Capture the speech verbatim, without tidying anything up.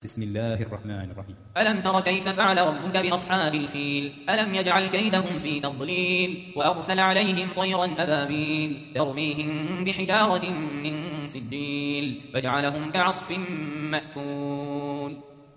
بسم الله الرحمن الرحيم. ألم تر كيف فعل ربك بأصحاب الفيل ألم يجعل كيدهم في تضليل وأرسل عليهم طيرا أبابيل ترميهم بحجارة من سجيل فجعلهم كعصف مأكول.